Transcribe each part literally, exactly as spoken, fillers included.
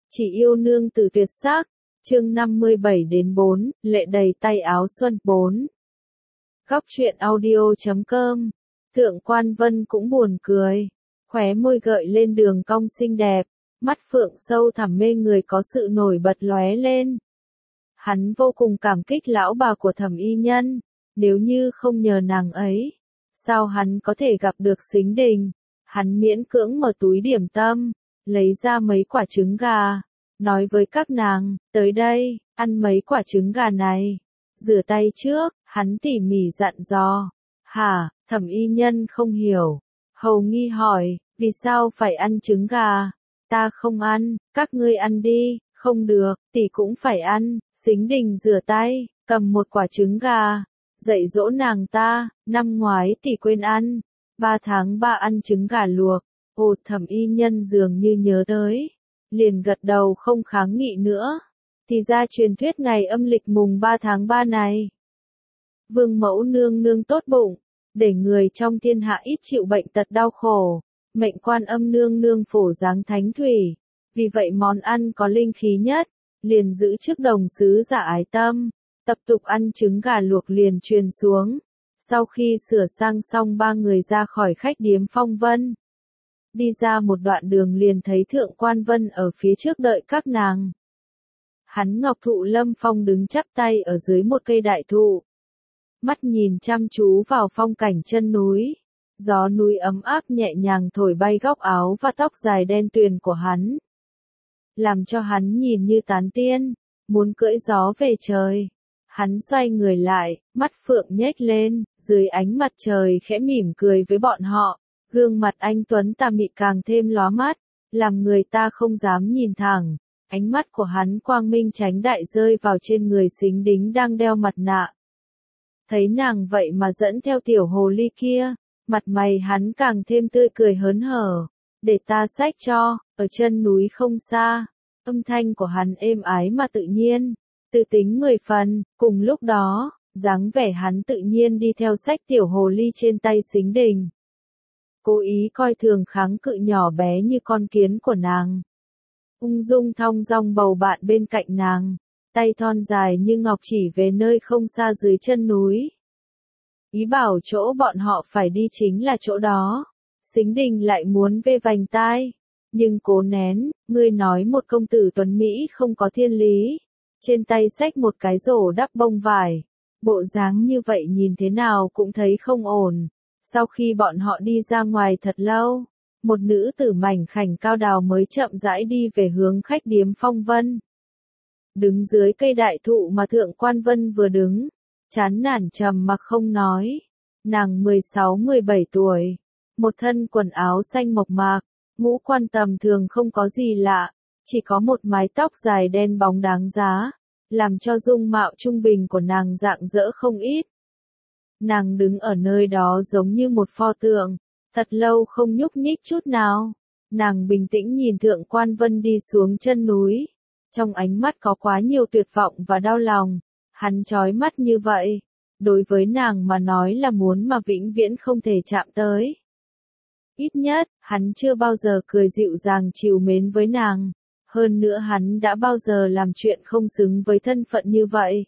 Chỉ yêu nương tử tuyệt sắc, chương năm mươi bảy đến bốn, lệ đầy tay áo xuân, bốn. Góc truyện audio chấm com, Thượng Quan Vân cũng buồn cười, khóe môi gợi lên đường cong xinh đẹp, mắt phượng sâu thẳm mê người có sự nổi bật lóe lên. Hắn vô cùng cảm kích lão bà của Thẩm Y Nhân, nếu như không nhờ nàng ấy, sao hắn có thể gặp được Sính Đình. Hắn miễn cưỡng mở túi điểm tâm, lấy ra mấy quả trứng gà, nói với các nàng, tới đây, ăn mấy quả trứng gà này. Rửa tay trước, hắn tỉ mỉ dặn dò. Hả, Thẩm Y Nhân không hiểu. Hầu nghi hỏi, vì sao phải ăn trứng gà? Ta không ăn, các ngươi ăn đi. Không được, tỷ cũng phải ăn. Sính Đình rửa tay, cầm một quả trứng gà, dạy dỗ nàng ta. Năm ngoái tỷ quên ăn, ba tháng ba ăn trứng gà luộc. Ồ, Thẩm Y Nhân dường như nhớ tới, liền gật đầu không kháng nghị nữa. Thì ra truyền thuyết ngày âm lịch mùng ba tháng ba này, Vương Mẫu nương nương tốt bụng, để người trong thiên hạ ít chịu bệnh tật đau khổ, mệnh Quan Âm nương nương phổ giáng thánh thủy. Vì vậy món ăn có linh khí nhất, liền giữ chức đồng sứ giả ái tâm, tập tục ăn trứng gà luộc liền truyền xuống. Sau khi sửa sang xong ba người ra khỏi khách điếm Phong Vân. Đi ra một đoạn đường liền thấy Thượng Quan Vân ở phía trước đợi các nàng. Hắn ngọc thụ lâm phong đứng chắp tay ở dưới một cây đại thụ. Mắt nhìn chăm chú vào phong cảnh chân núi. Gió núi ấm áp nhẹ nhàng thổi bay góc áo và tóc dài đen tuyền của hắn. Làm cho hắn nhìn như tán tiên, muốn cưỡi gió về trời. Hắn xoay người lại, mắt phượng nhếch lên, dưới ánh mặt trời khẽ mỉm cười với bọn họ. Gương mặt anh tuấn tà mị càng thêm lóa mắt, làm người ta không dám nhìn thẳng. Ánh mắt của hắn quang minh chánh đại rơi vào trên người Sính Đính đang đeo mặt nạ. Thấy nàng vậy mà dẫn theo tiểu hồ ly kia, mặt mày hắn càng thêm tươi cười hớn hở. Để ta xách cho, ở chân núi không xa. Âm thanh của hắn êm ái mà tự nhiên, tự tính mười phần. Cùng lúc đó, dáng vẻ hắn tự nhiên đi theo xách tiểu hồ ly trên tay Sính Đình. Cố ý coi thường kháng cự nhỏ bé như con kiến của nàng. Ung dung thong dong bầu bạn bên cạnh nàng, tay thon dài như ngọc chỉ về nơi không xa dưới chân núi. Ý bảo chỗ bọn họ phải đi chính là chỗ đó. Sính Đình lại muốn vê vành tai, nhưng cố nén. Ngươi nói một công tử tuấn Mỹ không có thiên lý, trên tay xách một cái rổ đắp bông vải, bộ dáng như vậy nhìn thế nào cũng thấy không ổn. Sau khi bọn họ đi ra ngoài thật lâu, một nữ tử mảnh khảnh cao đào mới chậm rãi đi về hướng khách điếm Phong Vân. Đứng dưới cây đại thụ mà Thượng Quan Vân vừa đứng, chán nản trầm mặc không nói. Nàng mười sáu mười bảy tuổi, một thân quần áo xanh mộc mạc, ngũ quan tầm thường không có gì lạ, chỉ có một mái tóc dài đen bóng đáng giá, làm cho dung mạo trung bình của nàng rạng rỡ không ít. Nàng đứng ở nơi đó giống như một pho tượng, thật lâu không nhúc nhích chút nào. Nàng bình tĩnh nhìn Thượng Quan Vân đi xuống chân núi, trong ánh mắt có quá nhiều tuyệt vọng và đau lòng. Hắn chói mắt như vậy, đối với nàng mà nói là muốn mà vĩnh viễn không thể chạm tới. Ít nhất, hắn chưa bao giờ cười dịu dàng trìu mến với nàng. Hơn nữa hắn đã bao giờ làm chuyện không xứng với thân phận như vậy.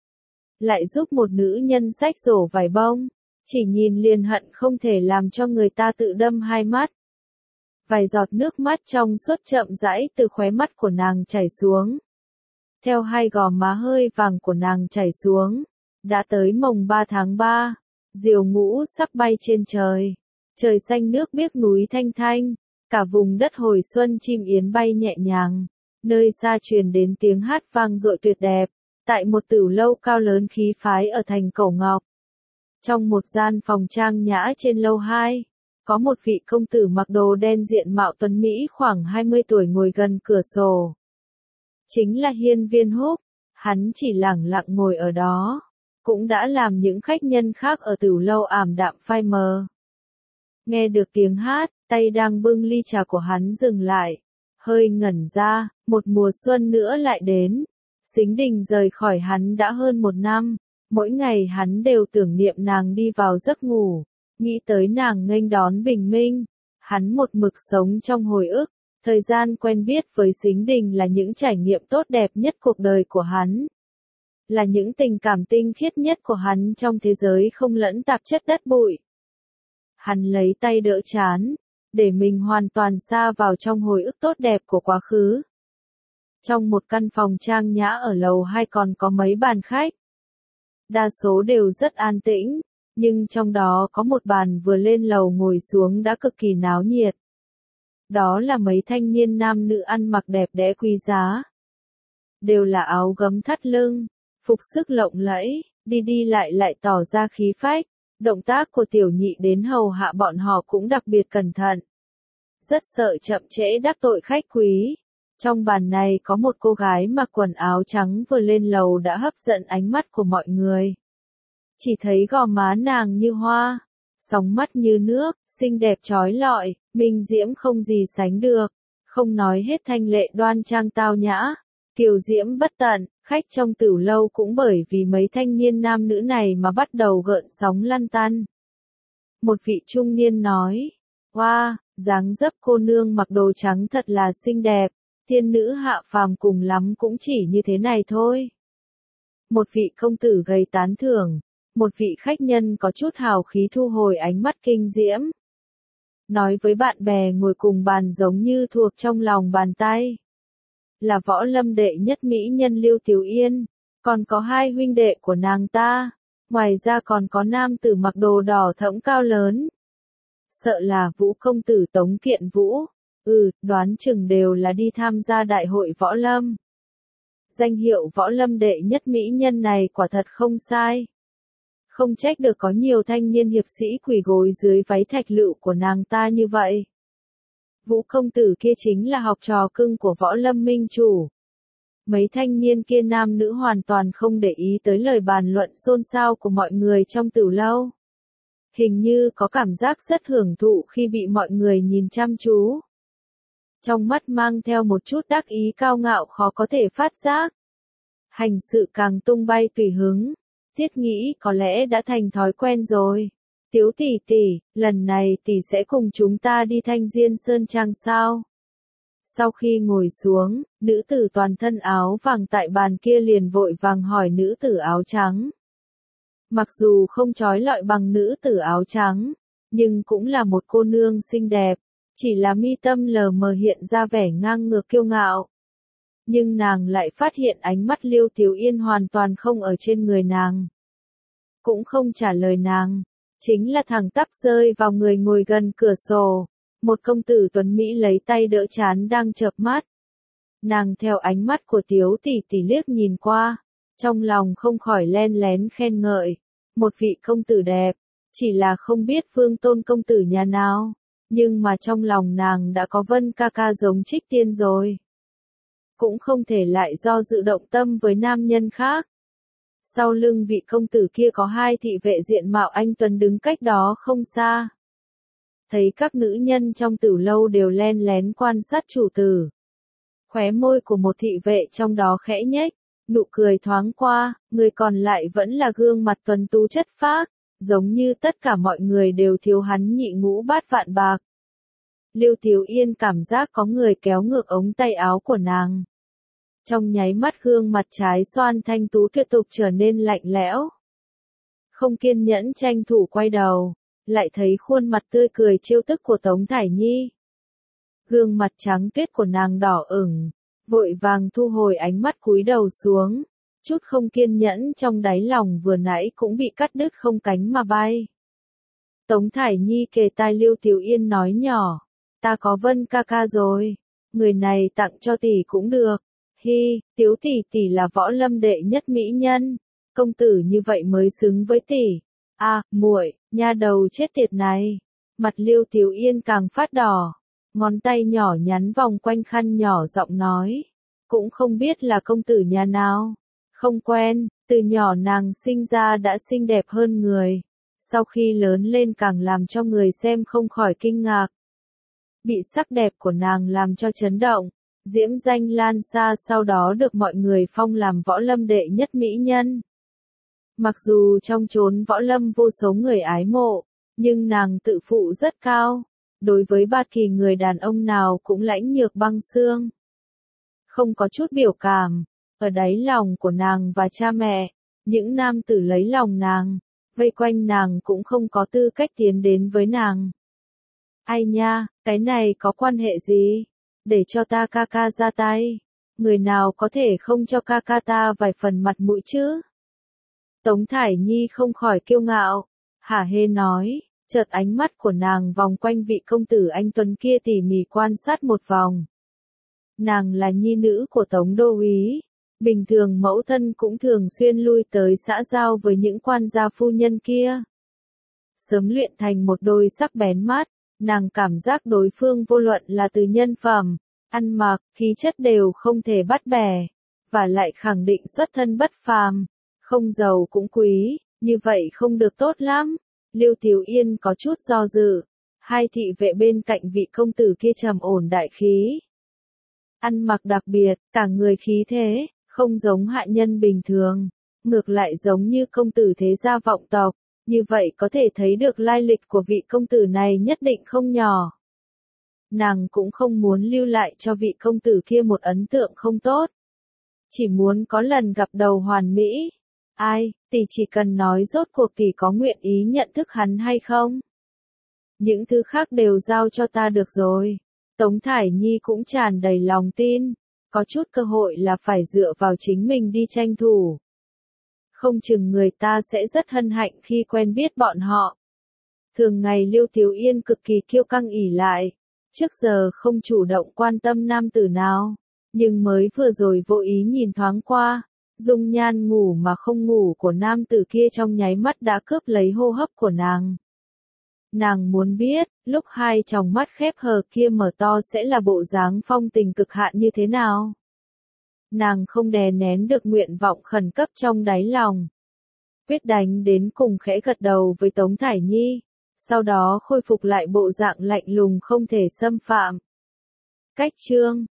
Lại giúp một nữ nhân xách rổ vải bông, chỉ nhìn liền hận không thể làm cho người ta tự đâm hai mắt. Vài giọt nước mắt trong suốt chậm rãi từ khóe mắt của nàng chảy xuống. Theo hai gò má hơi vàng của nàng chảy xuống. Đã tới mồng ba tháng ba, diều ngũ sắp bay trên trời. Trời xanh nước biếc núi thanh thanh, cả vùng đất hồi xuân chim yến bay nhẹ nhàng. Nơi xa truyền đến tiếng hát vang dội tuyệt đẹp. Tại một tửu lâu cao lớn khí phái ở thành Cẩu Ngọc. Trong một gian phòng trang nhã trên lầu hai, có một vị công tử mặc đồ đen diện mạo tuấn Mỹ khoảng hai mươi tuổi ngồi gần cửa sổ. Chính là Hiên Viên Húc, hắn chỉ lẳng lặng ngồi ở đó, cũng đã làm những khách nhân khác ở tửu lâu ảm đạm phai mờ. Nghe được tiếng hát, tay đang bưng ly trà của hắn dừng lại, hơi ngẩn ra, một mùa xuân nữa lại đến. Sính Đình rời khỏi hắn đã hơn một năm, mỗi ngày hắn đều tưởng niệm nàng đi vào giấc ngủ, nghĩ tới nàng nghênh đón bình minh, hắn một mực sống trong hồi ức, Thời gian quen biết với Sính Đình là những trải nghiệm tốt đẹp nhất cuộc đời của hắn. Là những tình cảm tinh khiết nhất của hắn trong thế giới không lẫn tạp chất đất bụi. Hắn lấy tay đỡ trán, để mình hoàn toàn sa vào trong hồi ức tốt đẹp của quá khứ. Trong một căn phòng trang nhã ở lầu hai còn có mấy bàn khách. Đa số đều rất an tĩnh, nhưng trong đó có một bàn vừa lên lầu ngồi xuống đã cực kỳ náo nhiệt. Đó là mấy thanh niên nam nữ ăn mặc đẹp đẽ quý giá. Đều là áo gấm thắt lưng, phục sức lộng lẫy, đi đi lại lại tỏ ra khí phách. Động tác của tiểu nhị đến hầu hạ bọn họ cũng đặc biệt cẩn thận. Rất sợ chậm trễ đắc tội khách quý. Trong bàn này có một cô gái mặc quần áo trắng vừa lên lầu đã hấp dẫn ánh mắt của mọi người. Chỉ thấy gò má nàng như hoa, sóng mắt như nước, xinh đẹp trói lọi, minh diễm không gì sánh được. Không nói hết thanh lệ đoan trang tao nhã, kiều diễm bất tận, khách trong tửu lâu cũng bởi vì mấy thanh niên nam nữ này mà bắt đầu gợn sóng lăn tăn. Một vị trung niên nói, wow, dáng dấp cô nương mặc đồ trắng thật là xinh đẹp, thiên nữ hạ phàm cùng lắm cũng chỉ như thế này thôi. Một vị công tử gầy tán thưởng, một vị khách nhân có chút hào khí thu hồi ánh mắt kinh diễm. Nói với bạn bè ngồi cùng bàn giống như thuộc trong lòng bàn tay. Là võ lâm đệ nhất mỹ nhân Lưu Tiểu Yên, còn có hai huynh đệ của nàng ta, ngoài ra còn có nam tử mặc đồ đỏ thẫm cao lớn. Sợ là Vũ công tử Tống Kiện Vũ, ừ, đoán chừng đều là đi tham gia đại hội võ lâm. Danh hiệu võ lâm đệ nhất mỹ nhân này quả thật không sai. Không trách được có nhiều thanh niên hiệp sĩ quỳ gối dưới váy thạch lựu của nàng ta như vậy. Vũ công tử kia chính là học trò cưng của võ lâm minh chủ. Mấy thanh niên kia nam nữ hoàn toàn không để ý tới lời bàn luận xôn xao của mọi người trong tửu lâu. Hình như có cảm giác rất hưởng thụ khi bị mọi người nhìn chăm chú. Trong mắt mang theo một chút đắc ý cao ngạo khó có thể phát giác. Hành sự càng tung bay tùy hứng. Thiết nghĩ có lẽ đã thành thói quen rồi. Tiếu tỷ tỷ, lần này tỷ sẽ cùng chúng ta đi Thanh Diên Sơn Trang sao? Sau khi ngồi xuống, nữ tử toàn thân áo vàng tại bàn kia liền vội vàng hỏi nữ tử áo trắng. Mặc dù không trói lọi bằng nữ tử áo trắng, nhưng cũng là một cô nương xinh đẹp, chỉ là mi tâm lờ mờ hiện ra vẻ ngang ngược kiêu ngạo. Nhưng nàng lại phát hiện ánh mắt Liêu Tiểu Yên hoàn toàn không ở trên người nàng. Cũng không trả lời nàng, chính là thẳng tắp rơi vào người ngồi gần cửa sổ. Một công tử tuấn Mỹ lấy tay đỡ trán đang chợp mắt. Nàng theo ánh mắt của Tiếu tỷ tỷ liếc nhìn qua, trong lòng không khỏi len lén khen ngợi. Một vị công tử đẹp, chỉ là không biết Vương Tôn công tử nhà nào, nhưng mà trong lòng nàng đã có Vân ca ca giống Trích Tiên rồi. Cũng không thể lại do dự động tâm với nam nhân khác. Sau lưng vị công tử kia có hai thị vệ diện mạo anh tuấn đứng cách đó không xa. Thấy các nữ nhân trong tửu lâu đều len lén quan sát chủ tử. Khóe môi của một thị vệ trong đó khẽ nhếch, nụ cười thoáng qua, người còn lại vẫn là gương mặt tuấn tú chất phác, giống như tất cả mọi người đều thiếu hắn nhị ngũ bát vạn bạc. Lưu Tiểu Yên cảm giác có người kéo ngược ống tay áo của nàng. Trong nháy mắt gương mặt trái xoan thanh tú tuyệt tục trở nên lạnh lẽo. Không kiên nhẫn tranh thủ quay đầu, lại thấy khuôn mặt tươi cười trêu tức của Tống Thải Nhi. Gương mặt trắng tuyết của nàng đỏ ửng, vội vàng thu hồi ánh mắt cúi đầu xuống, chút không kiên nhẫn trong đáy lòng vừa nãy cũng bị cắt đứt không cánh mà bay. Tống Thải Nhi kề tai Lưu Tiểu Yên nói nhỏ, ta có Vân ca ca rồi, người này tặng cho tỷ cũng được. Hi, Tiếu tỷ tỷ là võ lâm đệ nhất mỹ nhân, công tử như vậy mới xứng với tỷ. À, muội, nha đầu chết tiệt này. Mặt Lưu Tiểu Yên càng phát đỏ, ngón tay nhỏ nhắn vòng quanh khăn nhỏ giọng nói, cũng không biết là công tử nhà nào, không quen, từ nhỏ nàng sinh ra đã xinh đẹp hơn người, sau khi lớn lên càng làm cho người xem không khỏi kinh ngạc. Bị sắc đẹp của nàng làm cho chấn động. Diễm danh lan xa sau đó được mọi người phong làm võ lâm đệ nhất mỹ nhân. Mặc dù trong chốn võ lâm vô số người ái mộ, nhưng nàng tự phụ rất cao, đối với bất kỳ người đàn ông nào cũng lãnh nhược băng xương. Không có chút biểu cảm, ở đáy lòng của nàng và cha mẹ, những nam tử lấy lòng nàng, vây quanh nàng cũng không có tư cách tiến đến với nàng. Ai nha, cái này có quan hệ gì? Để cho ta ca ca ra tay. Người nào có thể không cho ca ca ta vài phần mặt mũi chứ? Tống Thải Nhi không khỏi kiêu ngạo, hả hê nói, chợt ánh mắt của nàng vòng quanh vị công tử anh tuấn kia tỉ mỉ quan sát một vòng. Nàng là nhi nữ của Tống đô úy, bình thường mẫu thân cũng thường xuyên lui tới xã giao với những quan gia phu nhân kia. Sớm luyện thành một đôi sắc bén mắt, nàng cảm giác đối phương vô luận là từ nhân phẩm, ăn mặc, khí chất đều không thể bắt bẻ, và lại khẳng định xuất thân bất phàm, không giàu cũng quý, như vậy không được tốt lắm. Lưu Tiểu Yên có chút do dự, hai thị vệ bên cạnh vị công tử kia trầm ổn đại khí. Ăn mặc đặc biệt, cả người khí thế, không giống hạ nhân bình thường, ngược lại giống như công tử thế gia vọng tộc, như vậy có thể thấy được lai lịch của vị công tử này nhất định không nhỏ. Nàng cũng không muốn lưu lại cho vị công tử kia một ấn tượng không tốt. Chỉ muốn có lần gặp đầu hoàn mỹ. Ai, tỷ chỉ cần nói rốt cuộc tỷ có nguyện ý nhận thức hắn hay không? Những thứ khác đều giao cho ta được rồi. Tống Thải Nhi cũng tràn đầy lòng tin, có chút cơ hội là phải dựa vào chính mình đi tranh thủ. Không chừng người ta sẽ rất hân hạnh khi quen biết bọn họ. Thường ngày Lưu Tiểu Yên cực kỳ kiêu căng ỷ lại, trước giờ không chủ động quan tâm nam tử nào, nhưng mới vừa rồi vô ý nhìn thoáng qua, dung nhan ngủ mà không ngủ của nam tử kia trong nháy mắt đã cướp lấy hô hấp của nàng. Nàng muốn biết, lúc hai tròng mắt khép hờ kia mở to sẽ là bộ dáng phong tình cực hạn như thế nào. Nàng không đè nén được nguyện vọng khẩn cấp trong đáy lòng. Quyết đánh đến cùng khẽ gật đầu với Tống Thải Nhi, sau đó khôi phục lại bộ dạng lạnh lùng không thể xâm phạm. Cách chương